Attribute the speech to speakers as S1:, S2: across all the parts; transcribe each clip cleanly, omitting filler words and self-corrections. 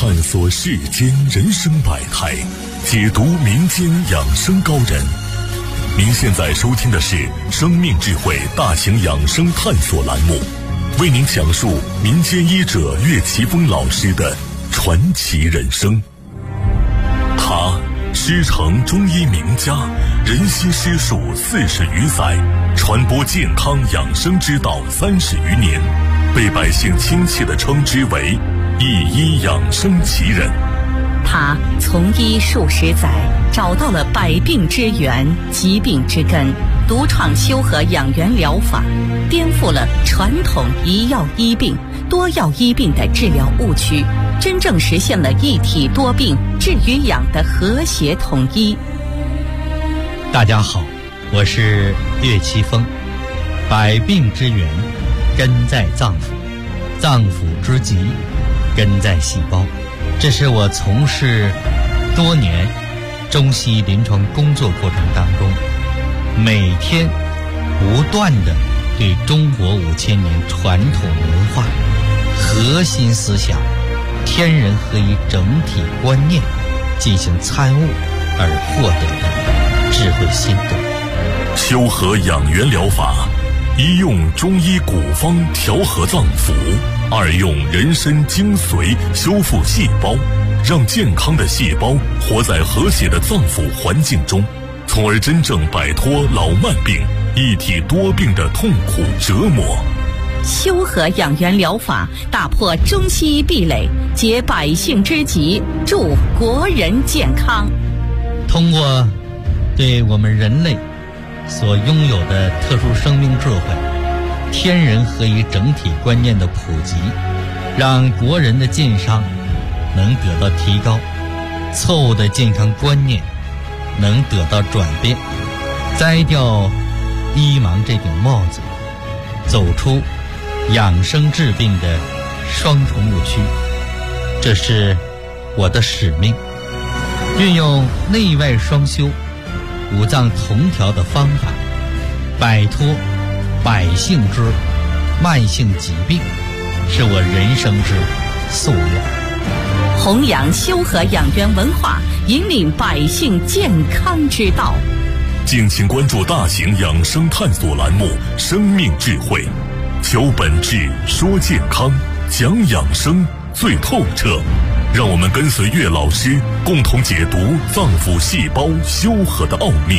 S1: 探索世间人生百态，解读民间养生高人。您现在收听的是生命智慧大型养生探索栏目，为您讲述民间医者岳奇峰老师的传奇人生。他师承中医名家，人悉师术40余载，传播健康养生之道30余年，被百姓亲切地称之为一医养生奇人。
S2: 他从医数十载，找到了百病之源、疾病之根，独创修和养元疗法，颠覆了传统一药医病、多药医病的治疗误区，真正实现了一体多病治与养的和谐统一。
S3: 大家好，我是岳奇峰。百病之源根在脏腑，脏腑之疾根在细胞。这是我从事多年中西医临床工作过程当中，每天不断地对中国5000年传统文化核心思想天人合一整体观念进行参悟而获得的智慧心得。
S1: 修和养元疗法，一用中医古方调和脏腑，二用人参精髓修复细胞，让健康的细胞活在和谐的脏腑环境中，从而真正摆脱老慢病、一体多病的痛苦折磨。
S2: 修和养元疗法打破中西医壁垒，解百姓之急，助国人健康。
S3: 通过对我们人类所拥有的特殊生命智慧、天人合一整体观念的普及，让国人的健康能得到提高，错误的健康观念能得到转变，摘掉医盲这顶帽子，走出养生治病的双重误区。这是我的使命，运用内外双修、五脏同调的方法，摆脱百姓之慢性疾病，是我人生之夙愿。
S2: 弘扬修和养元文化，引领百姓健康之道。
S1: 敬请关注大型养生探索栏目《生命智慧》，求本质，说健康，讲养生最透彻。让我们跟随岳老师，共同解读脏腑细胞修和的奥秘。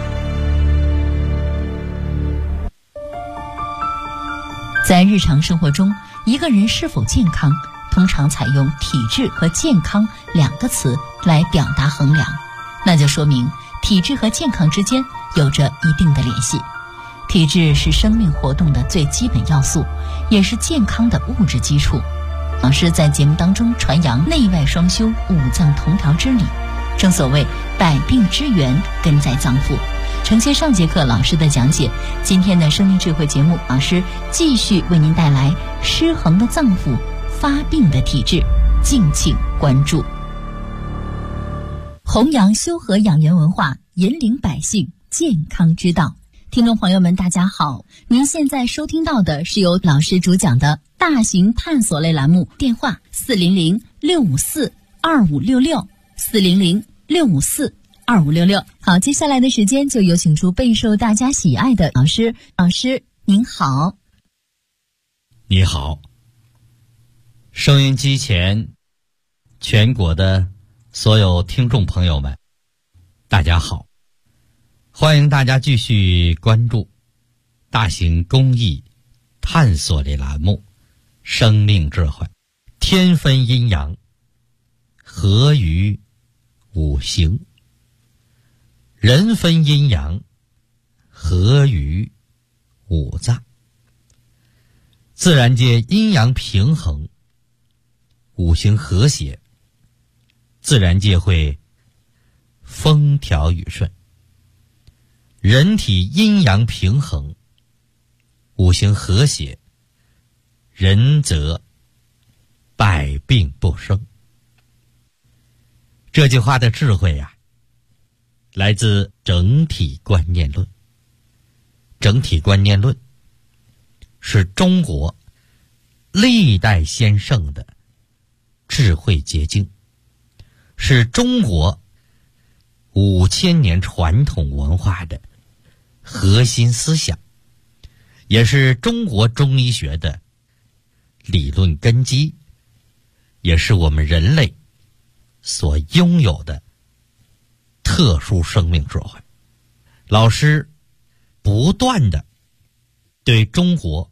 S4: 在日常生活中，一个人是否健康，通常采用体质和健康2个词来表达衡量，那就说明体质和健康之间有着一定的联系。体质是生命活动的最基本要素，也是健康的物质基础。老师在节目当中传扬内外双修、五脏同调之理。正所谓百病之源根在脏腑。承接上节课老师的讲解，今天的生命智慧节目，老师继续为您带来失衡的脏腑、发病的体质，敬请关注。弘扬修和养元文化，引领百姓健康之道。听众朋友们大家好，您现在收听到的是由老师主讲的大型探索类栏目，电话400-654-2566 400-654-2566。好，接下来的时间就有请出备受大家喜爱的老师。老师您好。
S3: 你好，收音机前全国的所有听众朋友们大家好，欢迎大家继续关注大型公益探索类栏目生命智慧。天分阴阳，合于五行；人分阴阳，合于五脏。自然界阴阳平衡，五行和谐，自然界会风调雨顺。人体阴阳平衡，五行和谐，人则百病不生。这句话的智慧呀，来自整体观念论。整体观念论是中国历代先圣的智慧结晶，是中国5000年传统文化的核心思想，也是中国中医学的理论根基，也是我们人类所拥有的特殊生命智慧。老师不断的对中国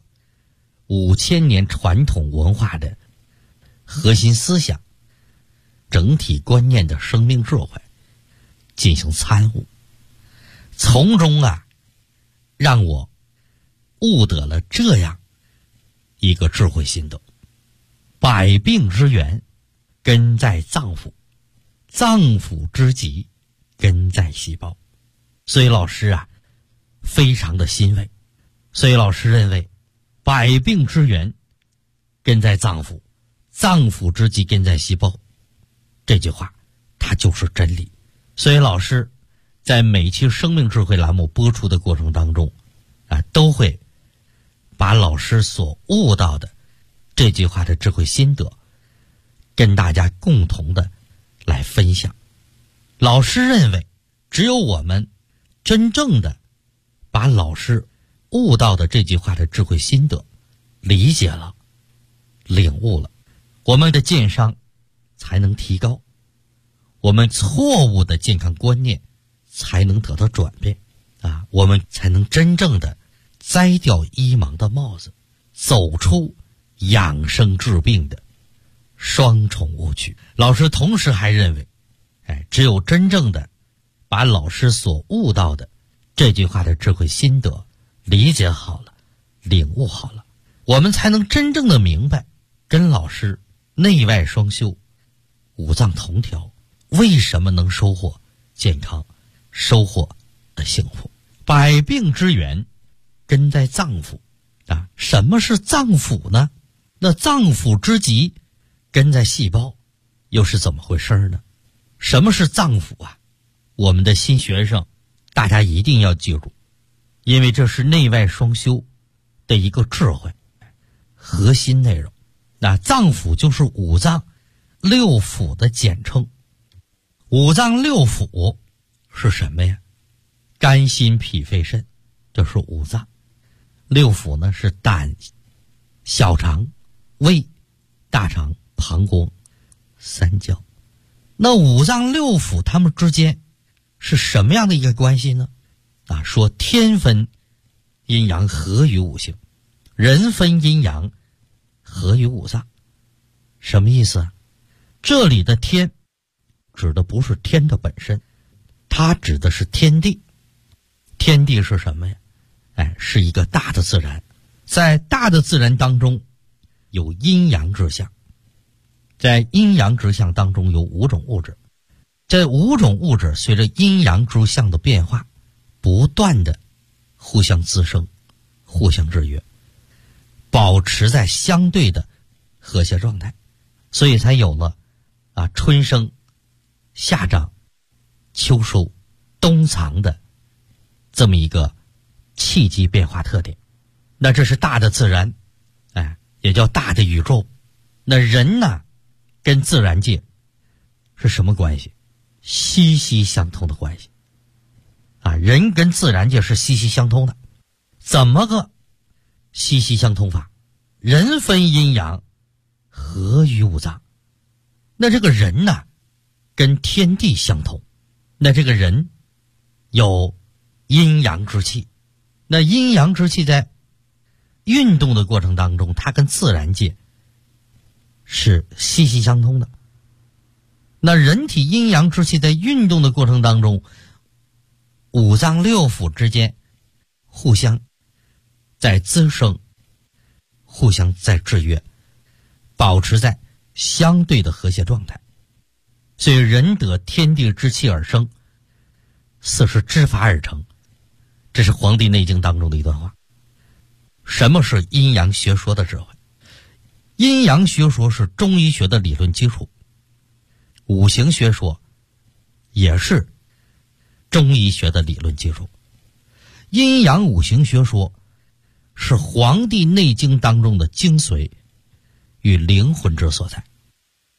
S3: 5000年传统文化的核心思想、整体观念的生命智慧进行参悟，从中让我悟得了这样一个智慧心得：百病之源根在脏腑，脏腑之疾根在细胞。所以老师非常的欣慰。所以老师认为，百病之源根在脏腑，脏腑之疾根在细胞，这句话它就是真理。所以老师在每期生命智慧栏目播出的过程当中都会把老师所悟到的这句话的智慧心得跟大家共同的来分享。老师认为，只有我们真正的把老师悟到的这句话的智慧心得理解了、领悟了，我们的健商才能提高，我们错误的健康观念才能得到转变我们才能真正的摘掉医盲的帽子，走出养生治病的双重误区。老师同时还认为，只有真正的把老师所悟到的这句话的智慧心得理解好了、领悟好了，我们才能真正的明白跟老师内外双修、五脏同调为什么能收获健康、收获幸福。百病之源根在脏腑什么是脏腑呢？那脏腑之疾根在细胞，又是怎么回事呢？什么是脏腑我们的新学生大家一定要记住，因为这是内外双修的一个智慧核心内容。脏腑就是五脏六腑的简称。五脏六腑是什么呀？肝心脾肺肾，这是五脏。六腑呢是胆、小肠、胃、大肠、膀胱、三焦。那五脏六腑它们之间是什么样的一个关系呢？说天分阴阳合于五行，人分阴阳合于五脏。什么意思这里的天指的不是天的本身，它指的是天地。天地是什么呀？是一个大的自然，在大的自然当中有阴阳之象，在阴阳之象当中有5种物质，这5种物质随着阴阳之象的变化不断的互相滋生、互相制约，保持在相对的和谐状态，所以才有了春生、夏长、秋收、冬藏的这么一个气机变化特点。那这是大的自然，也叫大的宇宙。那人呢，跟自然界是什么关系？息息相通的关系人跟自然界是息息相通的。怎么个息息相通法？人分阴阳合于五脏。那这个人呢，跟天地相通。那这个人有阴阳之气，那阴阳之气在运动的过程当中，它跟自然界是息息相通的。那人体阴阳之气在运动的过程当中，五脏六腑之间互相在滋生，互相在制约，保持在相对的和谐状态。所以人得天地之气而生，四时之法而成，这是《黄帝内经》当中的一段话。什么是阴阳学说的智慧？阴阳学说是中医学的理论基础，五行学说也是中医学的理论基础。阴阳五行学说是《黄帝内经》当中的精髓与灵魂之所在。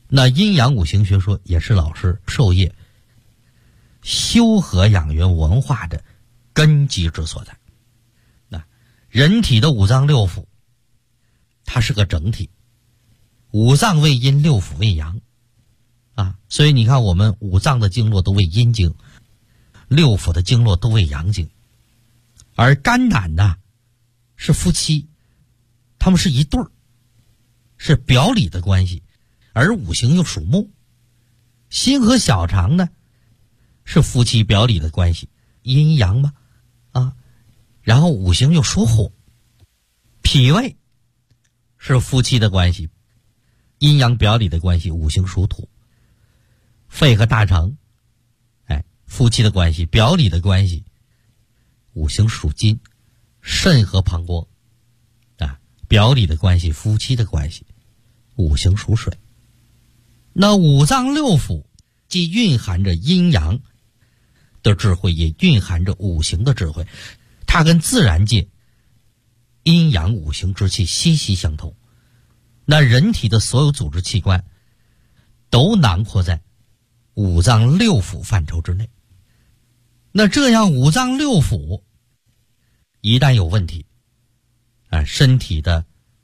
S3: 那阴阳五行学说也是老师授业修和养元文化的根基之所在。那人体的五脏六腑，它是个整体，五脏为阴，六腑为阳啊，所以你看我们五脏的经络都为阴经，六腑的经络都为阳经。而肝胆呢是夫妻，他们是一对儿，是表里的关系。而五行又属木，心和小肠呢是夫妻表里的关系，阴阳嘛啊，然后五行又属火，脾胃是夫妻的关系，阴阳表里的关系，五行属土。肺和大肠，夫妻的关系，表里的关系，五行属金。肾和膀胱啊，表里的关系，夫妻的关系，五行属水。那五脏六腑既蕴含着阴阳的智慧，也蕴含着五行的智慧，它跟自然界阴阳五行之气息息相通。那人体的所有组织器官都囊括在五脏六腑范畴之内。那这样五脏六腑一旦有问题，身体的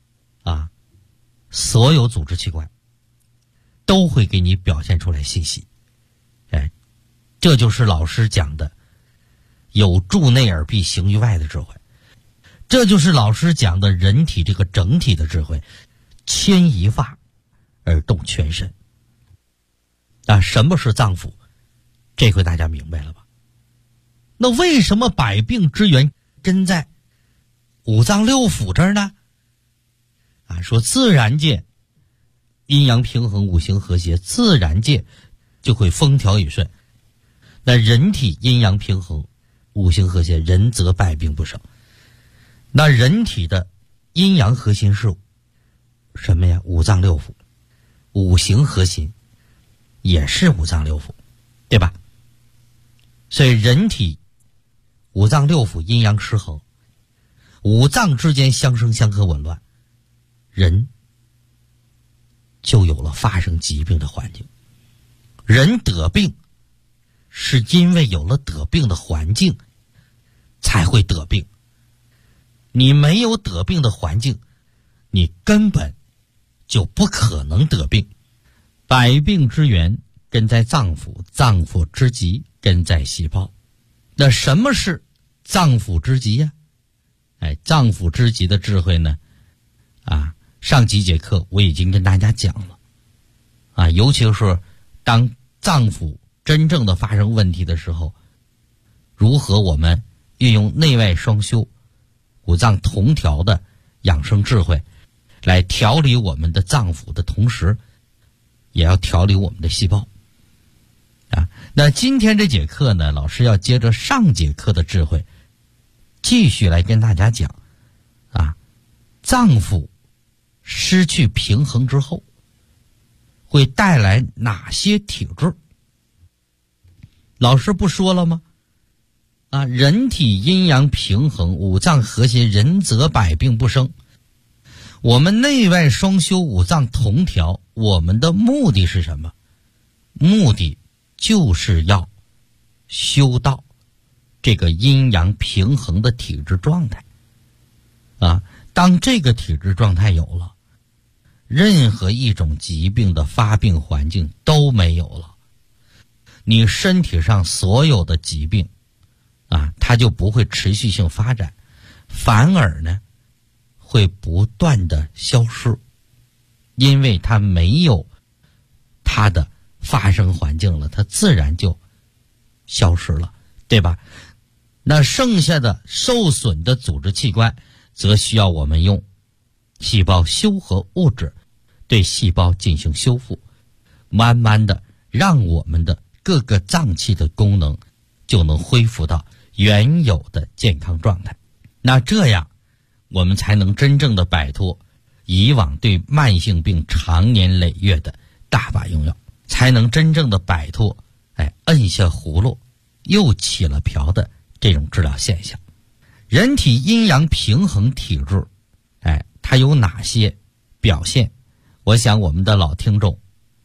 S3: 所有组织器官都会给你表现出来信息。这就是老师讲的有助内而必行于外的智慧，这就是老师讲的人体这个整体的智慧，牵一发而动全身。什么是脏腑？这回大家明白了吧？那为什么百病之源真在五脏六腑这儿呢？说自然界阴阳平衡，五行和谐，自然界就会风调雨顺。那人体阴阳平衡，五行和谐，人则百病不生。那人体的阴阳核心是什么呀？五脏六腑。五行核心也是五脏六腑，对吧？所以人体五脏六腑阴阳失衡，五脏之间相生相克紊乱，人就有了发生疾病的环境。人得病是因为有了得病的环境才会得病，你没有得病的环境，你根本就不可能得病。百病之源根在脏腑，脏腑之极根在细胞。那什么是脏腑之极呀？脏腑之极的智慧呢？上几节课我已经跟大家讲了，尤其是当脏腑真正的发生问题的时候，如何我们运用内外双修、五脏同调的养生智慧，来调理我们的脏腑的同时，也要调理我们的细胞。那今天这节课呢，老师要接着上节课的智慧，继续来跟大家讲，脏腑失去平衡之后，会带来哪些体质？老师不说了吗？人体阴阳平衡，五脏和谐，人则百病不生。我们内外双修，五脏同调，我们的目的是什么？目的就是要修到这个阴阳平衡的体质状态。当这个体质状态有了，任何一种疾病的发病环境都没有了，你身体上所有的疾病它就不会持续性发展，反而呢会不断的消失，因为它没有它的发生环境了，它自然就消失了，对吧？那剩下的受损的组织器官则需要我们用细胞修合物质对细胞进行修复，慢慢的让我们的各个脏器的功能就能恢复到原有的健康状态。那这样我们才能真正的摆脱以往对慢性病长年累月的大把用药，才能真正的摆脱摁下葫芦又起了瓢的这种治疗现象。人体阴阳平衡体质它有哪些表现？我想我们的老听众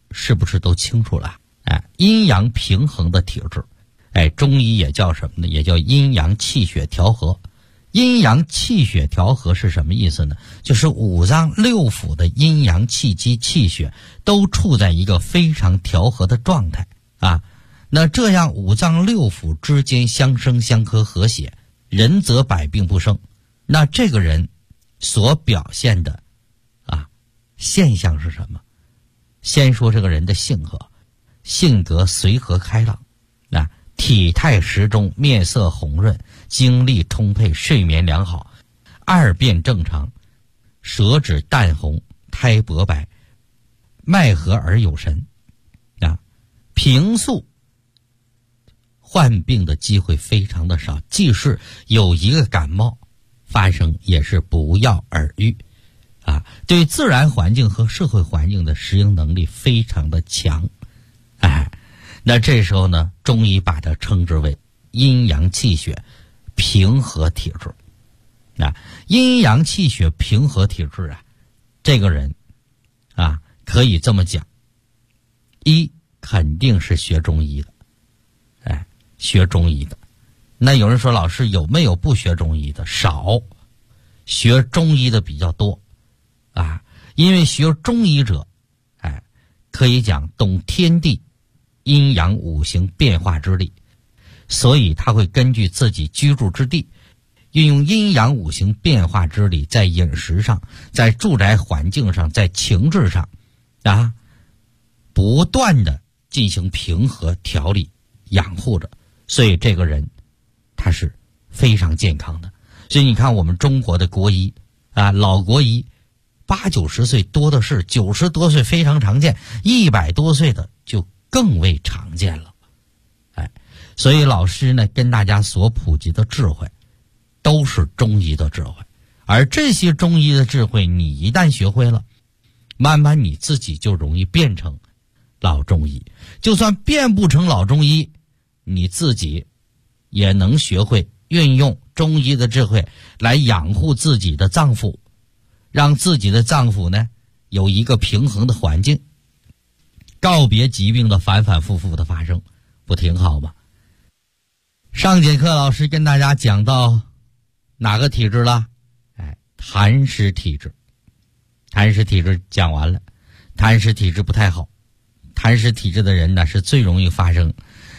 S3: 是不是都清楚了？阴阳平衡的体质，中医也叫什么呢？也叫阴阳气血调和。阴阳气血调和是什么意思呢？就是五脏六腑的阴阳气机气血都处在一个非常调和的状态啊。那这样五脏六腑之间相生相克和谐，人则百病不生。那这个人所表现的现象是什么？先说这个人的性格随和开朗，体态适中，面色红润，精力充沛，睡眠良好，二便正常，舌质淡红，苔薄白，脉和而有神平素患病的机会非常的少，即使有一个感冒发生，也是不药而愈对自然环境和社会环境的适应能力非常的强。那这时候呢，中医把它称之为阴阳气血平和体质。阴阳气血平和体质这个人可以这么讲，一肯定是学中医的，学中医的。那有人说，老师有没有不学中医的？少，学中医的比较多因为学中医者可以讲懂天地阴阳五行变化之力，所以他会根据自己居住之地，运用阴阳五行变化之力，在饮食上，在住宅环境上，在情志上不断的进行平和调理养护着，所以这个人他是非常健康的。所以你看我们中国的国医老国医80、90岁多的是，90多岁非常常见，100多岁的就更为常见了。所以老师呢跟大家所普及的智慧都是中医的智慧，而这些中医的智慧你一旦学会了，慢慢你自己就容易变成老中医。就算变不成老中医，你自己也能学会运用中医的智慧来养护自己的脏腑，让自己的脏腑呢有一个平衡的环境，告别疾病的反反复复的发生，不挺好吗？上节课老师跟大家讲到哪个体质了？痰湿体质。痰湿体质讲完了，痰湿体质不太好。痰湿体质的人呢是最容易发生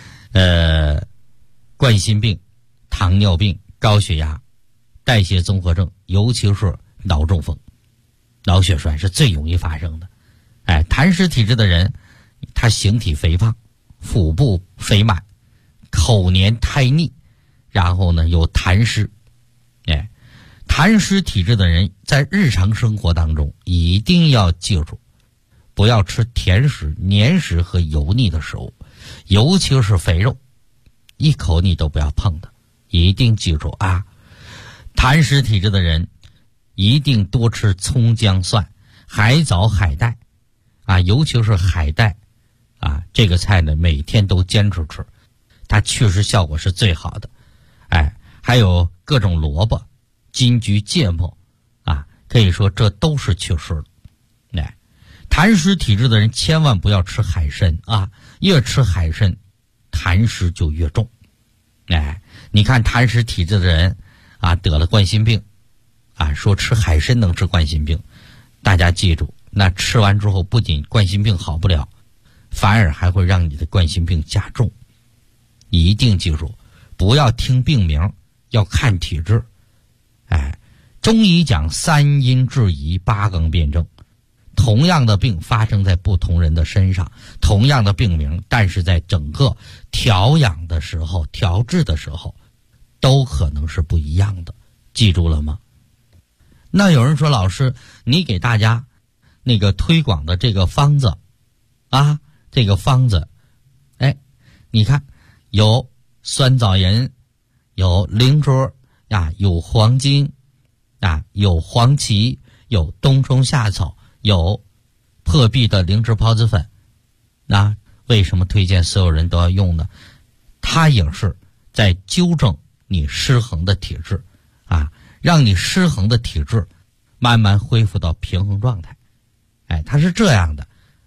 S3: 冠心病、糖尿病、高血压、代谢综合症，尤其是脑中风、脑血栓是最容易发生的。痰湿体质的人，他形体肥胖，腹部肥满，口黏苔腻，然后呢有痰湿。痰湿体质的人在日常生活当中一定要记住，不要吃甜食、黏食和油腻的食物，尤其是肥肉，一口你都不要碰的，一定记住痰湿体质的人一定多吃葱姜蒜、海藻海带尤其是海带这个菜呢每天都坚持吃，它确实效果是最好的。还有各种萝卜、金桔、芥末可以说这都是祛湿的。痰湿体质的人千万不要吃海参越吃海参痰湿就越重。你看痰湿体质的人得了冠心病说吃海参能治冠心病，大家记住，那吃完之后不仅冠心病好不了，反而还会让你的冠心病加重。一定记住，不要听病名，要看体质。中医讲3阴治宜，8纲辩证。同样的病发生在不同人的身上，同样的病名，但是在整个调养的时候、调治的时候，都可能是不一样的。记住了吗？那有人说，老师，你给大家那个推广的这个方子这个方子，你看有酸枣仁，有灵芝有黄金有黄芪，有冬虫夏草，有破壁的灵芝孢子粉。为什么推荐所有人都要用呢？它也是在纠正你失衡的体质让你失衡的体质慢慢恢复到平衡状态。它是这样的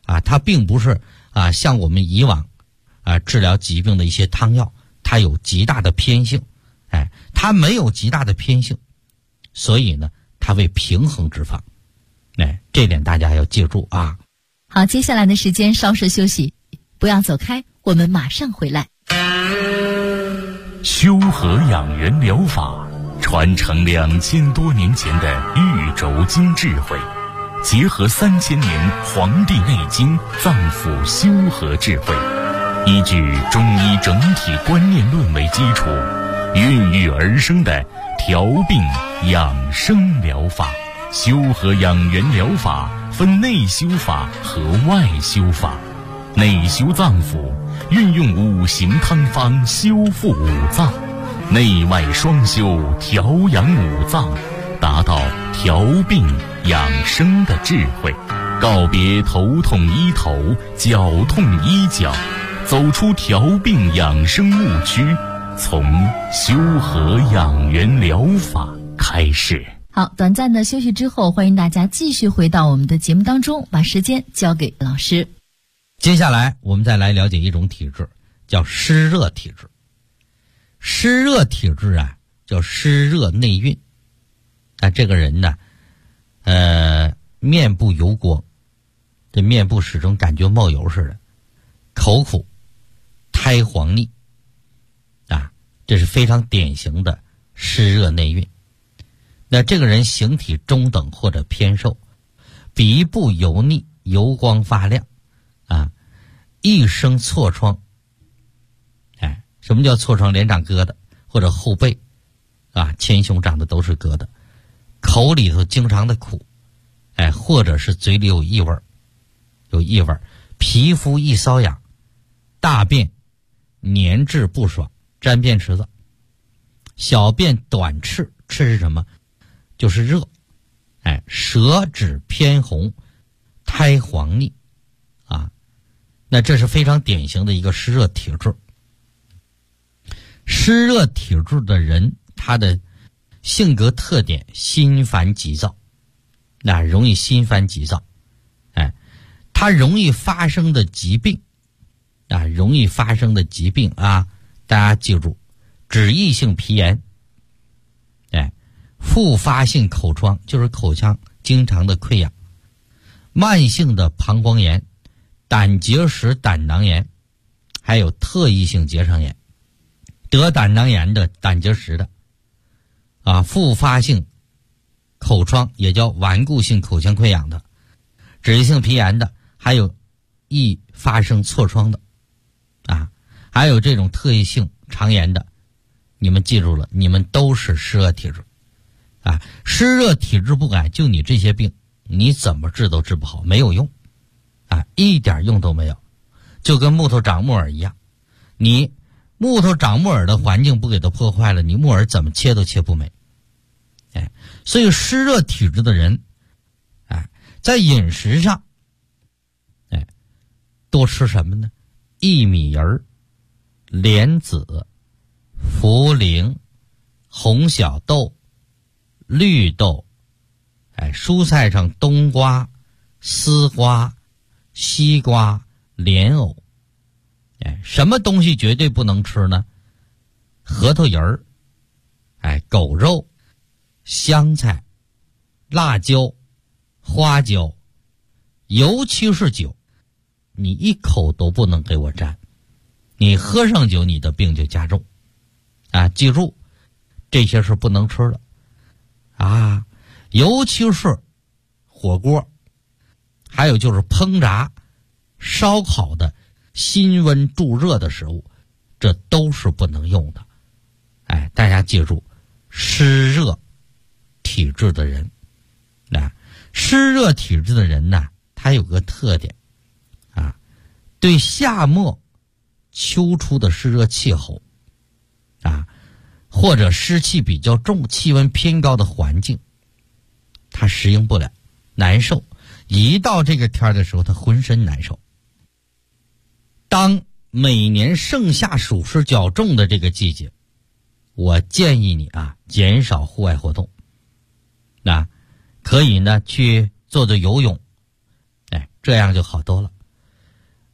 S3: 它并不是像我们以往治疗疾病的一些汤药，它有极大的偏性，它没有极大的偏性，所以呢，它为平衡脂肪，这点大家要记住啊。
S4: 好，接下来的时间稍事休息，不要走开，我们马上回来。
S1: 修和养元疗法传承2000多年前的玉轴经智慧，结合3000年《黄帝内经》脏腑修和智慧，依据中医整体观念论为基础，孕育而生的调病养生疗法。修和养元疗法分内修法和外修法。内修脏腑，运用5行汤方修复五脏；内外双修，调养五脏，达到调病养生的智慧。告别头痛医头，脚痛医脚，走出调病养生误区，从修和养元疗法开始。
S4: 好，短暂的休息之后，欢迎大家继续回到我们的节目当中，把时间交给老师。
S3: 接下来我们再来了解一种体质，叫湿热体质。湿热体质叫湿热内蕴。这个人呢，面部油光，这面部始终感觉冒油似的，口苦，苔黄腻，这是非常典型的湿热内蕴。那这个人形体中等或者偏瘦，鼻部油腻，油光发亮，一生痤疮。什么叫痤疮？脸长疙瘩，或者后背前胸长的都是疙瘩，口里头经常的苦，或者是嘴里有异味，皮肤易瘙痒，大便粘滞不爽，沾便池子，小便短赤，赤是什么？就是热，舌质偏红，苔黄腻，那这是非常典型的一个湿热体质。湿热体质的人，他的性格特点心烦急躁，容易心烦急躁，他容易发生的疾病，大家记住，脂溢性皮炎，复发性口疮，就是口腔经常的溃疡，慢性的膀胱炎，胆结石、胆囊炎，还有特异性结肠炎。得胆囊炎的、胆结石的，复发性口疮，也叫顽固性口腔溃疡的，脂溢性皮炎的，还有易发生痤疮的，还有这种特异性肠炎的，你们记住了，你们都是湿热体质。湿热体质不改，就你这些病，你怎么治都治不好，没有用，一点用都没有，就跟木头长木耳一样，你木头长木耳的环境不给它破坏了，你木耳怎么切都切不美。所以湿热体质的人，在饮食上，多吃什么呢？薏米仁、莲子、茯苓、红小豆、绿豆，蔬菜上冬瓜、丝瓜、西瓜、莲藕。什么东西绝对不能吃呢？核桃仁儿，狗肉、香菜、辣椒、花椒，尤其是酒，你一口都不能给我沾，你喝上酒，你的病就加重。记住，这些是不能吃的。尤其是火锅，还有就是烹炸、烧烤的辛温助热的食物，这都是不能用的。大家记住，湿热体质的人，湿热体质的人呢，他有个特点，对夏末秋初的湿热气候，或者湿气比较重、气温偏高的环境，他适应不了，难受。一到这个天的时候，他浑身难受。当每年盛夏暑湿较重的这个季节，我建议你减少户外活动，可以呢去做做游泳，这样就好多了。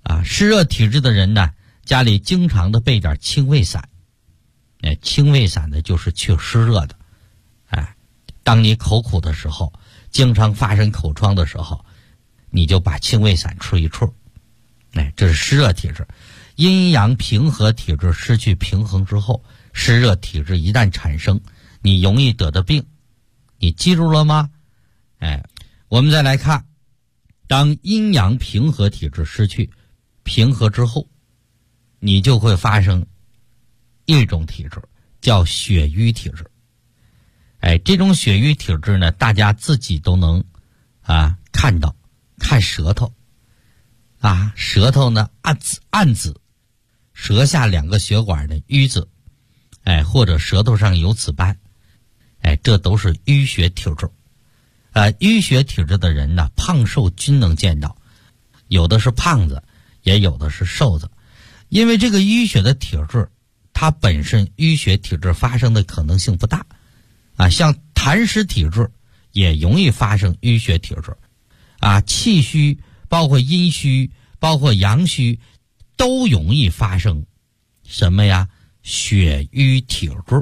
S3: 湿热体质的人呢，家里经常的备点清胃散。清胃散呢就是去湿热的。当你口苦的时候，经常发生口疮的时候，你就把清胃散吃一处。这是湿热体质。阴阳平和体质失去平衡之后，湿热体质一旦产生，你容易得的病，你记住了吗？我们再来看，当阴阳平和体质失去平和之后，你就会发生一种体质，叫血瘀体质。这种血瘀体质呢，大家自己都能看到，看舌头舌头呢暗紫，舌下2个血管的瘀紫，或者舌头上有紫斑，这都是淤血体质。淤血体质的人呢，胖瘦均能见到，有的是胖子，也有的是瘦子。因为这个淤血的体质，它本身淤血体质发生的可能性不大。像痰湿体质也容易发生淤血体质。气虚，包括阴虚，包括阳虚，都容易发生什么呀？血瘀体质。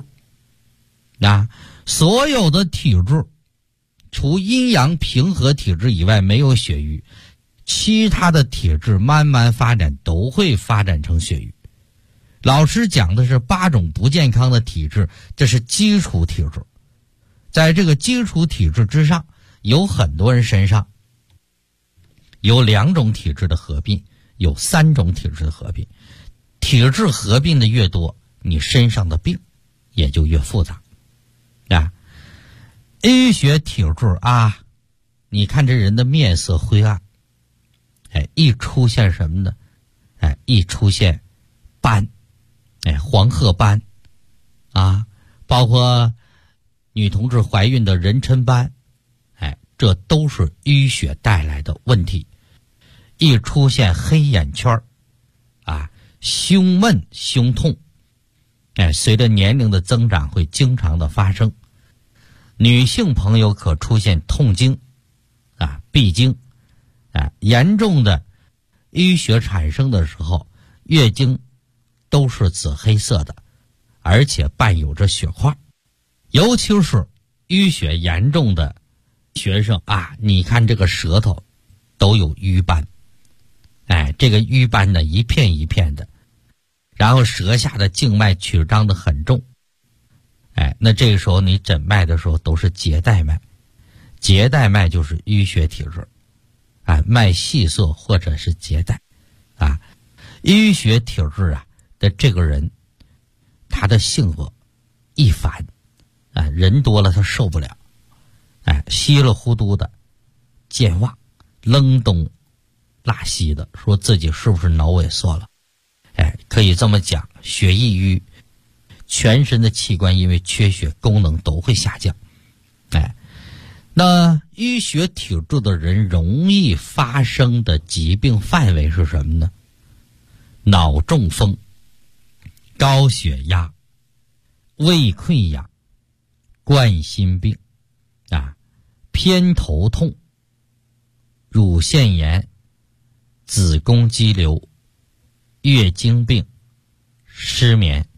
S3: 所有的体质，除阴阳平和体质以外没有血瘀，其他的体质慢慢发展都会发展成血瘀。老师讲的是8种不健康的体质，这是基础体质。在这个基础体质之上，有很多人身上有2种体质的合并，有3种体质的合并。体质合并的越多，你身上的病也就越复杂。淤血体质你看这人的面色灰暗，一出现什么呢？一出现斑，黄褐斑包括女同志怀孕的妊娠斑，这都是淤血带来的问题。一出现黑眼圈胸闷胸痛，随着年龄的增长会经常的发生。女性朋友可出现痛经闭经，严重的淤血产生的时候，月经都是紫黑色的，而且伴有着血块。尤其是淤血严重的学生你看这个舌头都有瘀斑，这个瘀斑呢一片一片的，然后舌下的静脉曲张的很重，那这个时候你诊脉的时候都是结带脉，结带脉就是淤血体质，脉细涩或者是结带，淤血体质的这个人，他的性格易烦，人多了他受不了，稀里糊涂的，健忘，扔东拉西的，说自己是不是脑萎缩了？可以这么讲，血易瘀，全身的器官因为缺血功能都会下降。那淤血体质的人容易发生的疾病范围是什么呢？脑中风、高血压、胃溃疡、冠心病偏头痛、乳腺炎、子宫肌瘤、月经病、失眠、